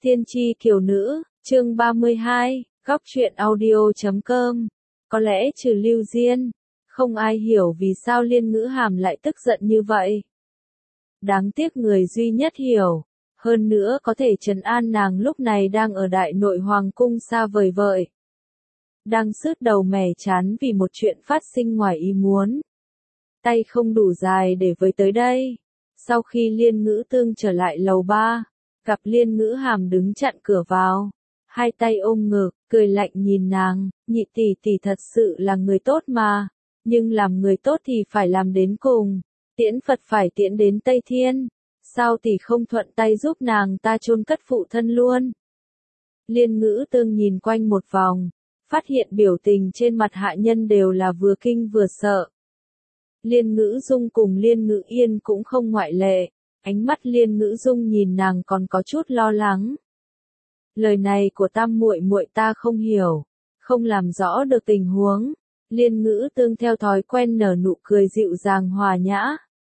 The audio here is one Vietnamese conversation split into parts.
Tiên tri kiều nữ, chương 32, góc truyện audio.com. Có lẽ trừ Lưu Diên, không ai hiểu vì sao Liên Ngữ Hàm lại tức giận như vậy. Đáng tiếc người duy nhất hiểu, hơn nữa có thể trấn an nàng lúc này đang ở Đại Nội Hoàng cung xa vời vợi. Đang sứt đầu mẻ chán vì một chuyện phát sinh ngoài ý muốn. Tay không đủ dài để với tới đây. Sau khi Liên Ngữ Tương trở lại lầu 3, gặp Liên Ngữ Hàm đứng chặn cửa vào, hai tay ôm ngực, cười lạnh nhìn nàng, nhị tỷ tỷ thật sự là người tốt mà, nhưng làm người tốt thì phải làm đến cùng, tiễn Phật phải tiễn đến Tây Thiên, sao tỷ không thuận tay giúp nàng ta chôn cất phụ thân luôn. Liên Ngữ Tương nhìn quanh một vòng, phát hiện biểu tình trên mặt hạ nhân đều là vừa kinh vừa sợ. Liên Ngữ Dung cùng Liên Ngữ Yên cũng không ngoại lệ, ánh mắt Liên Ngữ Dung nhìn nàng còn có chút lo lắng. Lời này của tam muội muội ta không hiểu, không làm rõ được tình huống. Liên Ngữ Tương theo thói quen nở nụ cười dịu dàng hòa nhã.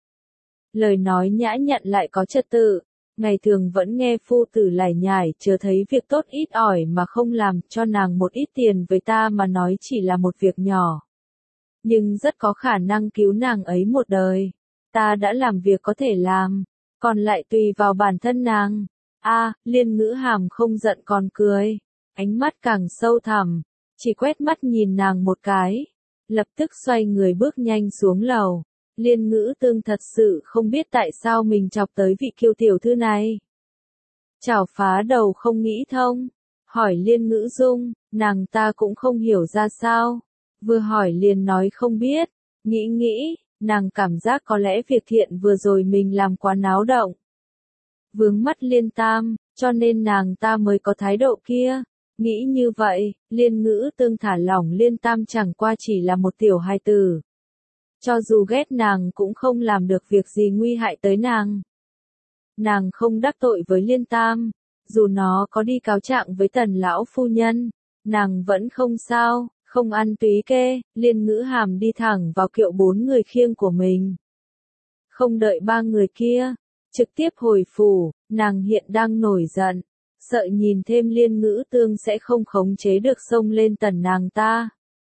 Lời nói nhã nhặn lại có trật tự, ngày thường vẫn nghe phu tử lải nhải chờ thấy việc tốt ít ỏi mà không làm, cho nàng một ít tiền với ta mà nói chỉ là một việc nhỏ. Nhưng rất có khả năng cứu nàng ấy một đời. Ta đã làm việc có thể làm, còn lại tùy vào bản thân nàng. Liên Ngữ Hàm không giận còn cười, ánh mắt càng sâu thẳm, chỉ quét mắt nhìn nàng một cái, lập tức xoay người bước nhanh xuống lầu. Liên Ngữ Tương thật sự không biết tại sao mình chọc tới vị kiều tiểu thư này. Chảo phá đầu không nghĩ thông, hỏi Liên Ngữ Dung, nàng ta cũng không hiểu ra sao. Vừa hỏi liền nói không biết, nghĩ, nàng cảm giác có lẽ việc thiện vừa rồi mình làm quá náo động. Vướng mắt Liên Tam, cho nên nàng ta mới có thái độ kia. Nghĩ như vậy, Liên Ngữ Tương thả lỏng Liên Tam chẳng qua chỉ là một tiểu hài tử. Cho dù ghét nàng cũng không làm được việc gì nguy hại tới nàng. Nàng không đắc tội với Liên Tam, dù nó có đi cáo trạng với Tần lão phu nhân, nàng vẫn không sao. Không ăn túy kê, Liên Ngữ Hàm đi thẳng vào kiệu 4 người khiêng của mình. Không đợi 3 người kia, trực tiếp hồi phủ, nàng hiện đang nổi giận, sợ nhìn thêm Liên Ngữ Tương sẽ không khống chế được xông lên tần nàng ta.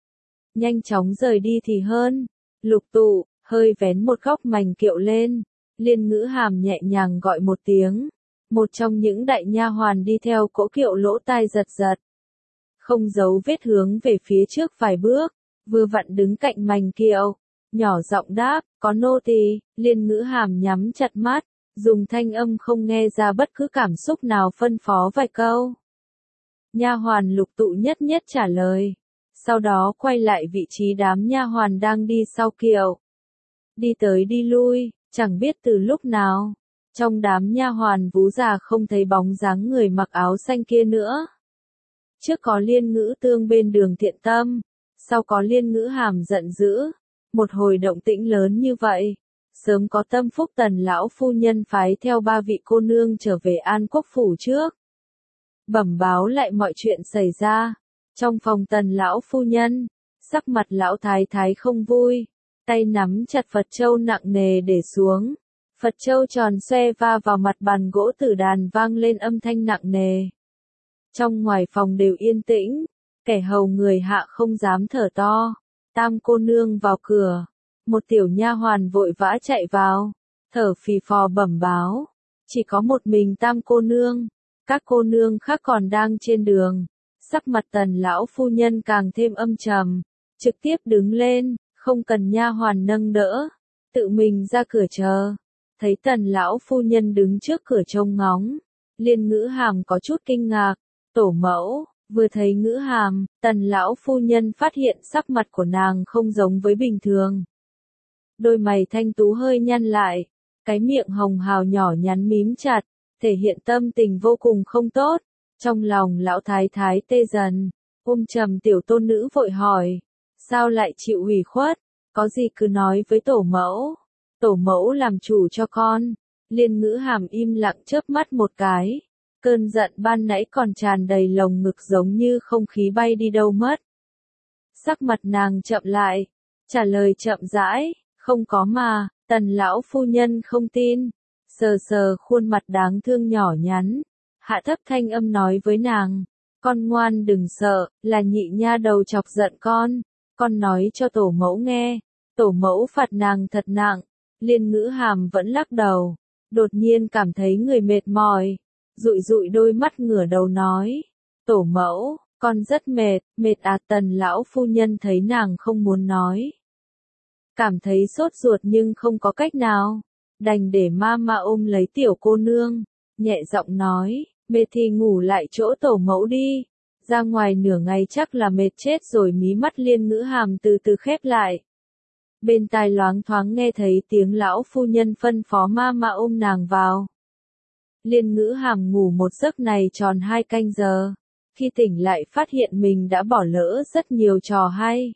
Nhanh chóng rời đi thì hơn, Lục Tụ, hơi vén một góc mành kiệu lên, Liên Ngữ Hàm nhẹ nhàng gọi một tiếng, một trong những đại nha hoàn đi theo cỗ kiệu lỗ tai giật giật. Không giấu vết hướng về phía trước vài bước, vừa vặn đứng cạnh mành kiệu, nhỏ giọng đáp, có nô tỳ. Liên Ngữ Hàm nhắm chặt mắt, dùng thanh âm không nghe ra bất cứ cảm xúc nào phân phó vài câu. Nha hoàn Lục Tụ nhất nhất trả lời, sau đó quay lại vị trí đám nha hoàn đang đi sau kiệu. Đi tới đi lui, chẳng biết từ lúc nào, trong đám nha hoàn vú già không thấy bóng dáng người mặc áo xanh kia nữa. Trước có Liên Ngữ Tương bên đường Thiện Tâm, sau có Liên Ngữ Hàm giận dữ, một hồi động tĩnh lớn như vậy, sớm có tâm phúc Tần lão phu nhân phái theo 3 vị cô nương trở về An Quốc phủ trước. Bẩm báo lại mọi chuyện xảy ra, trong phòng Tần lão phu nhân, sắc mặt lão thái thái không vui, tay nắm chặt Phật châu nặng nề để xuống, Phật châu tròn xoe va vào mặt bàn gỗ tử đàn vang lên âm thanh nặng nề. Trong ngoài phòng đều yên tĩnh, kẻ hầu người hạ không dám thở to. Tam cô nương vào cửa, một tiểu nha hoàn vội vã chạy vào, thở phì phò bẩm báo, chỉ có một mình Tam cô nương, các cô nương khác còn đang trên đường. Sắc mặt Tần lão phu nhân càng thêm âm trầm, trực tiếp đứng lên, không cần nha hoàn nâng đỡ, tự mình ra cửa chờ. Thấy Tần lão phu nhân đứng trước cửa trông ngóng, Liên Ngữ Hàm có chút kinh ngạc. Tổ mẫu, vừa thấy Ngữ Hàm, Tần lão phu nhân phát hiện sắc mặt của nàng không giống với bình thường. Đôi mày thanh tú hơi nhăn lại, cái miệng hồng hào nhỏ nhắn mím chặt, thể hiện tâm tình vô cùng không tốt. Trong lòng lão thái thái tê dần, ôm trầm tiểu tôn nữ vội hỏi, sao lại chịu ủy khuất, có gì cứ nói với tổ mẫu làm chủ cho con. Liên Ngữ Hàm im lặng chớp mắt một cái. Cơn giận ban nãy còn tràn đầy lồng ngực giống như không khí bay đi đâu mất. Sắc mặt nàng chậm lại, trả lời chậm rãi, không có mà. Tần lão phu nhân không tin, sờ sờ khuôn mặt đáng thương nhỏ nhắn, hạ thấp thanh âm nói với nàng, con ngoan đừng sợ, là nhị nha đầu chọc giận con nói cho tổ mẫu nghe, tổ mẫu phạt nàng thật nặng. Liên Ngữ Hàm vẫn lắc đầu, đột nhiên cảm thấy người mệt mỏi, dụi dụi đôi mắt ngửa đầu nói, tổ mẫu, con rất mệt, mệt à. Tần lão phu nhân thấy nàng không muốn nói, cảm thấy sốt ruột nhưng không có cách nào, đành để ma ôm lấy tiểu cô nương, nhẹ giọng nói, mệt thì ngủ lại chỗ tổ mẫu đi, ra ngoài nửa ngày chắc là mệt chết rồi. Mí mắt Liên Ngữ Hàm từ từ khép lại. Bên tai loáng thoáng nghe thấy tiếng lão phu nhân phân phó ma ôm nàng vào. Liên Ngữ Hàm ngủ một giấc này tròn 2 canh giờ, khi tỉnh lại phát hiện mình đã bỏ lỡ rất nhiều trò hay.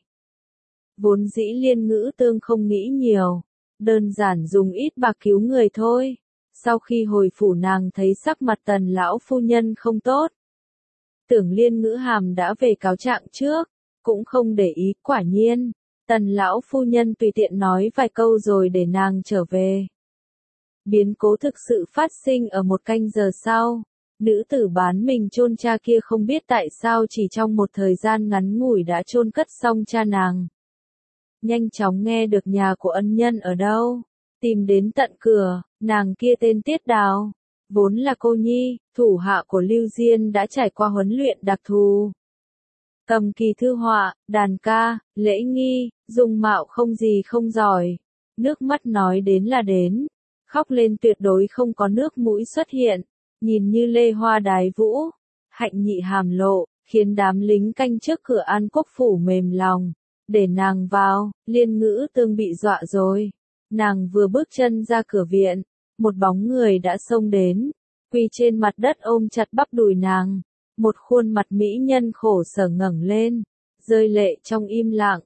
Vốn dĩ Liên Ngữ Tương không nghĩ nhiều, đơn giản dùng ít bạc cứu người thôi. Sau khi hồi phủ nàng thấy sắc mặt Tần lão phu nhân không tốt, tưởng Liên Ngữ Hàm đã về cáo trạng trước, cũng không để ý. Quả nhiên, Tần lão phu nhân tùy tiện nói vài câu rồi để nàng trở về. Biến cố thực sự phát sinh ở 1 canh giờ sau. Nữ tử bán mình chôn cha kia không biết tại sao chỉ trong một thời gian ngắn ngủi đã chôn cất xong cha nàng. Nhanh chóng nghe được nhà của ân nhân ở đâu, tìm đến tận cửa. Nàng kia tên Tiết Đào, vốn là cô nhi, thủ hạ của Lưu Diên, đã trải qua huấn luyện đặc thù. Cầm kỳ thư họa, đàn ca, lễ nghi, dung mạo không gì không giỏi. Nước mắt nói đến là đến, khóc lên tuyệt đối không có nước mũi xuất hiện, nhìn như lê hoa đái vũ, hạnh nhị hàm lộ, khiến đám lính canh trước cửa An Quốc phủ mềm lòng, để nàng vào. Liên Ngữ Tương bị dọa rồi, nàng vừa bước chân ra cửa viện, một bóng người đã xông đến, quỳ trên mặt đất ôm chặt bắp đùi nàng, một khuôn mặt mỹ nhân khổ sở ngẩng lên, rơi lệ trong im lặng,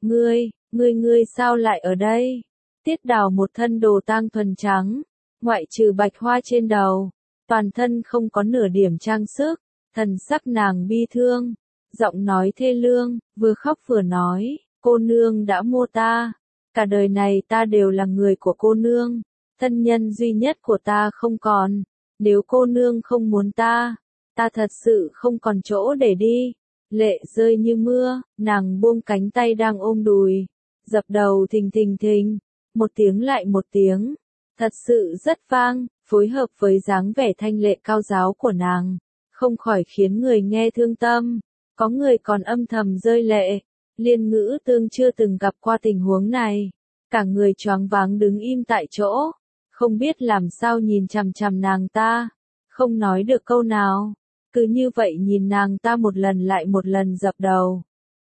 ngươi sao lại ở đây? Tiết Đào một thân đồ tang thuần trắng, ngoại trừ bạch hoa trên đầu, toàn thân không có nửa điểm trang sức, thần sắc nàng bi thương, giọng nói thê lương, vừa khóc vừa nói, cô nương đã mua ta, cả đời này ta đều là người của cô nương, thân nhân duy nhất của ta không còn, nếu cô nương không muốn ta thật sự không còn chỗ để đi. Lệ rơi như mưa, nàng buông cánh tay đang ôm đùi, dập đầu thình thình thình, một tiếng lại một tiếng, thật sự rất vang, phối hợp với dáng vẻ thanh lệ cao giáo của nàng, không khỏi khiến người nghe thương tâm, có người còn âm thầm rơi lệ. Liên Ngữ Tương chưa từng gặp qua tình huống này, cả người choáng váng đứng im tại chỗ, không biết làm sao nhìn chằm chằm nàng ta, không nói được câu nào, cứ như vậy nhìn nàng ta một lần lại một lần dập đầu.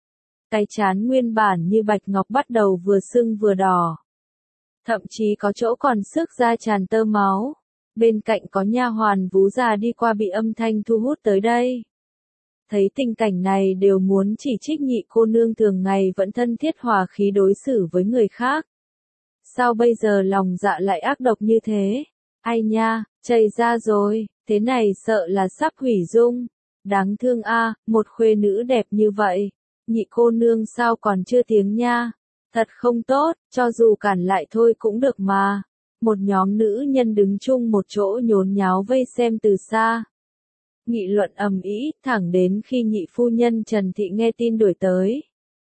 Cái trán nguyên bản như bạch ngọc bắt đầu vừa sưng vừa đỏ, thậm chí có chỗ còn xước ra tràn tơ máu. Bên cạnh có nha hoàn vú già đi qua bị âm thanh thu hút tới đây. Thấy tình cảnh này đều muốn chỉ trích nhị cô nương thường ngày vẫn thân thiết hòa khí đối xử với người khác. Sao bây giờ lòng dạ lại ác độc như thế? Ai nha, chảy ra rồi, thế này sợ là sắp hủy dung. Đáng thương a, một khuê nữ đẹp như vậy, nhị cô nương sao còn chưa tiếng nha? Thật không tốt, cho dù cản lại thôi cũng được mà. Một nhóm nữ nhân đứng chung một chỗ nhốn nháo vây xem từ xa. Nghị luận ầm ĩ, thẳng đến khi nhị phu nhân Trần Thị nghe tin đuổi tới.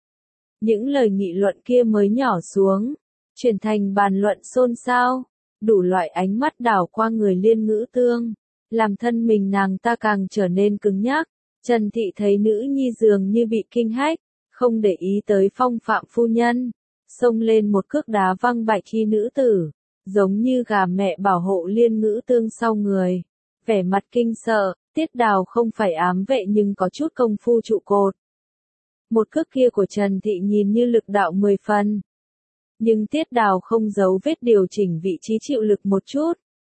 Những lời nghị luận kia mới nhỏ xuống, chuyển thành bàn luận xôn xao, đủ loại ánh mắt đảo qua người Liên Ngữ Tương, làm thân mình nàng ta càng trở nên cứng nhắc. Trần Thị thấy nữ nhi dường như bị kinh hách, không để ý tới phong phạm phu nhân, xông lên một cước đá văng bạch y nữ tử, giống như gà mẹ bảo hộ Liên Ngữ Tương sau người, vẻ mặt kinh sợ. Tiết Đào không phải ám vệ nhưng có chút công phu trụ cột. Một cước kia của Trần Thị nhìn như lực đạo 10 phần. Nhưng Tiết Đào không giấu vết điều chỉnh vị trí chịu lực một chút.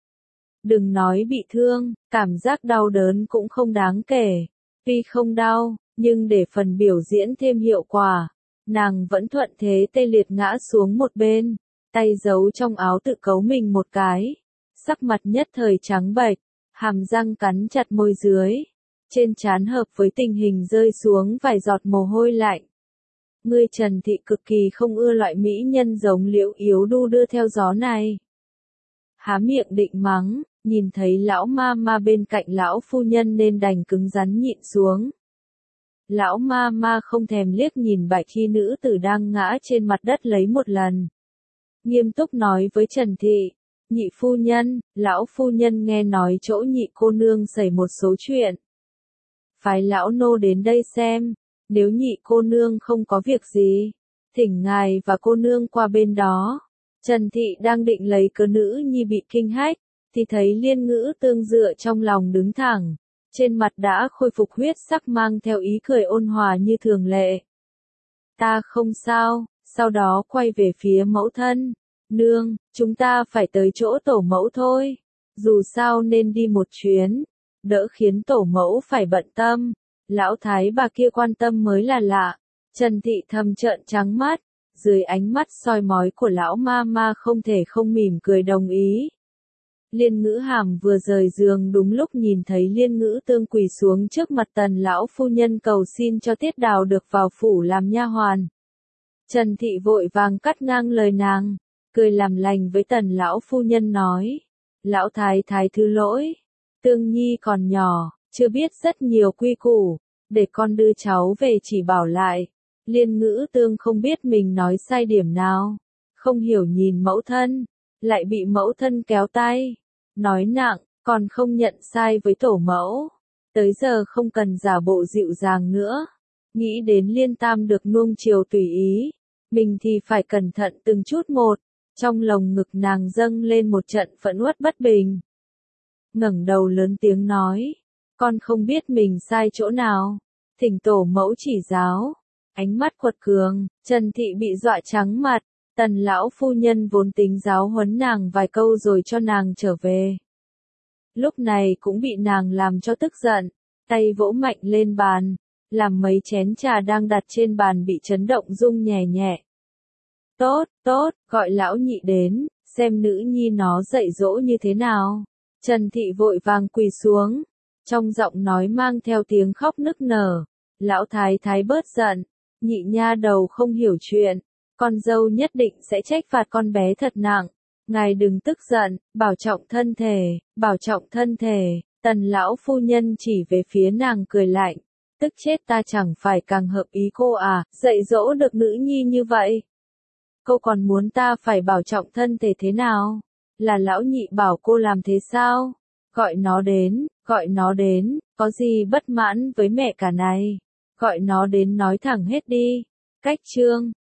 Đừng nói bị thương, cảm giác đau đớn cũng không đáng kể. Tuy không đau, nhưng để phần biểu diễn thêm hiệu quả, nàng vẫn thuận thế tê liệt ngã xuống một bên, tay giấu trong áo tự cấu mình một cái. Sắc mặt nhất thời trắng bệch. Hàm răng cắn chặt môi dưới, trên trán hợp với tình hình rơi xuống vài giọt mồ hôi lạnh. Ngươi Trần Thị cực kỳ không ưa loại mỹ nhân giống Liễu Yếu Đu đưa theo gió này. há miệng định mắng, nhìn thấy lão ma ma bên cạnh lão phu nhân nên đành cứng rắn nhịn xuống. Lão ma ma không thèm liếc nhìn bạch y nữ tử đang ngã trên mặt đất lấy một lần. Nghiêm túc nói với Trần Thị, nhị phu nhân, lão phu nhân nghe nói chỗ nhị cô nương xảy một số chuyện. Phái lão nô đến đây xem, nếu nhị cô nương không có việc gì, thỉnh ngài và cô nương qua bên đó. Trần Thị đang định lấy cớ nữ nhi bị kinh hách, thì thấy Liên Ngữ Tương dựa trong lòng đứng thẳng, trên mặt đã khôi phục huyết sắc mang theo ý cười ôn hòa như thường lệ. Ta không sao, sau đó quay về phía mẫu thân, nương, chúng ta phải tới chỗ tổ mẫu thôi, dù sao nên đi một chuyến, đỡ khiến tổ mẫu phải bận tâm, lão thái bà kia quan tâm mới là lạ. Trần Thị thầm trợn trắng mắt, dưới ánh mắt soi mói của lão ma ma không thể không mỉm cười đồng ý. Liên Ngữ Hàm vừa rời giường đúng lúc nhìn thấy Liên Ngữ Tương quỳ xuống trước mặt Tần lão phu nhân cầu xin cho Tiết Đào được vào phủ làm nha hoàn. Trần Thị vội vàng cắt ngang lời nàng, cười làm lành với Tần lão phu nhân nói: "Lão thái thái thứ lỗi, Tương nhi còn nhỏ, chưa biết rất nhiều quy củ, để con đưa cháu về chỉ bảo lại." Liên Ngữ Tương không biết mình nói sai điểm nào, không hiểu nhìn mẫu thân, lại bị mẫu thân kéo tay, nói nặng, còn không nhận sai với tổ mẫu, tới giờ không cần giả bộ dịu dàng nữa, nghĩ đến Liên Tam được nuông chiều tùy ý, mình thì phải cẩn thận từng chút một, trong lồng ngực nàng dâng lên một trận phẫn uất bất bình. Ngẩng đầu lớn tiếng nói, con không biết mình sai chỗ nào, thỉnh tổ mẫu chỉ giáo. Ánh mắt quật cường, Trần Thị bị dọa trắng mặt, Tần lão phu nhân vốn tính giáo huấn nàng vài câu rồi cho nàng trở về. Lúc này cũng bị nàng làm cho tức giận, tay vỗ mạnh lên bàn, làm mấy chén trà đang đặt trên bàn bị chấn động rung nhẹ nhẹ. Tốt, tốt, gọi lão nhị đến, xem nữ nhi nó dạy dỗ như thế nào. Trần Thị vội vàng quỳ xuống, trong giọng nói mang theo tiếng khóc nức nở. Lão thái thái bớt giận, nhị nha đầu không hiểu chuyện, con dâu nhất định sẽ trách phạt con bé thật nặng. Ngài đừng tức giận, bảo trọng thân thể, bảo trọng thân thể. Tần lão phu nhân chỉ về phía nàng cười lạnh, tức chết ta chẳng phải càng hợp ý cô à, dạy dỗ được nữ nhi như vậy. Cô còn muốn ta phải bảo trọng thân thể thế nào? Là lão nhị bảo cô làm thế sao? Gọi nó đến, có gì bất mãn với mẹ cả này? Gọi nó đến nói thẳng hết đi. Cách chương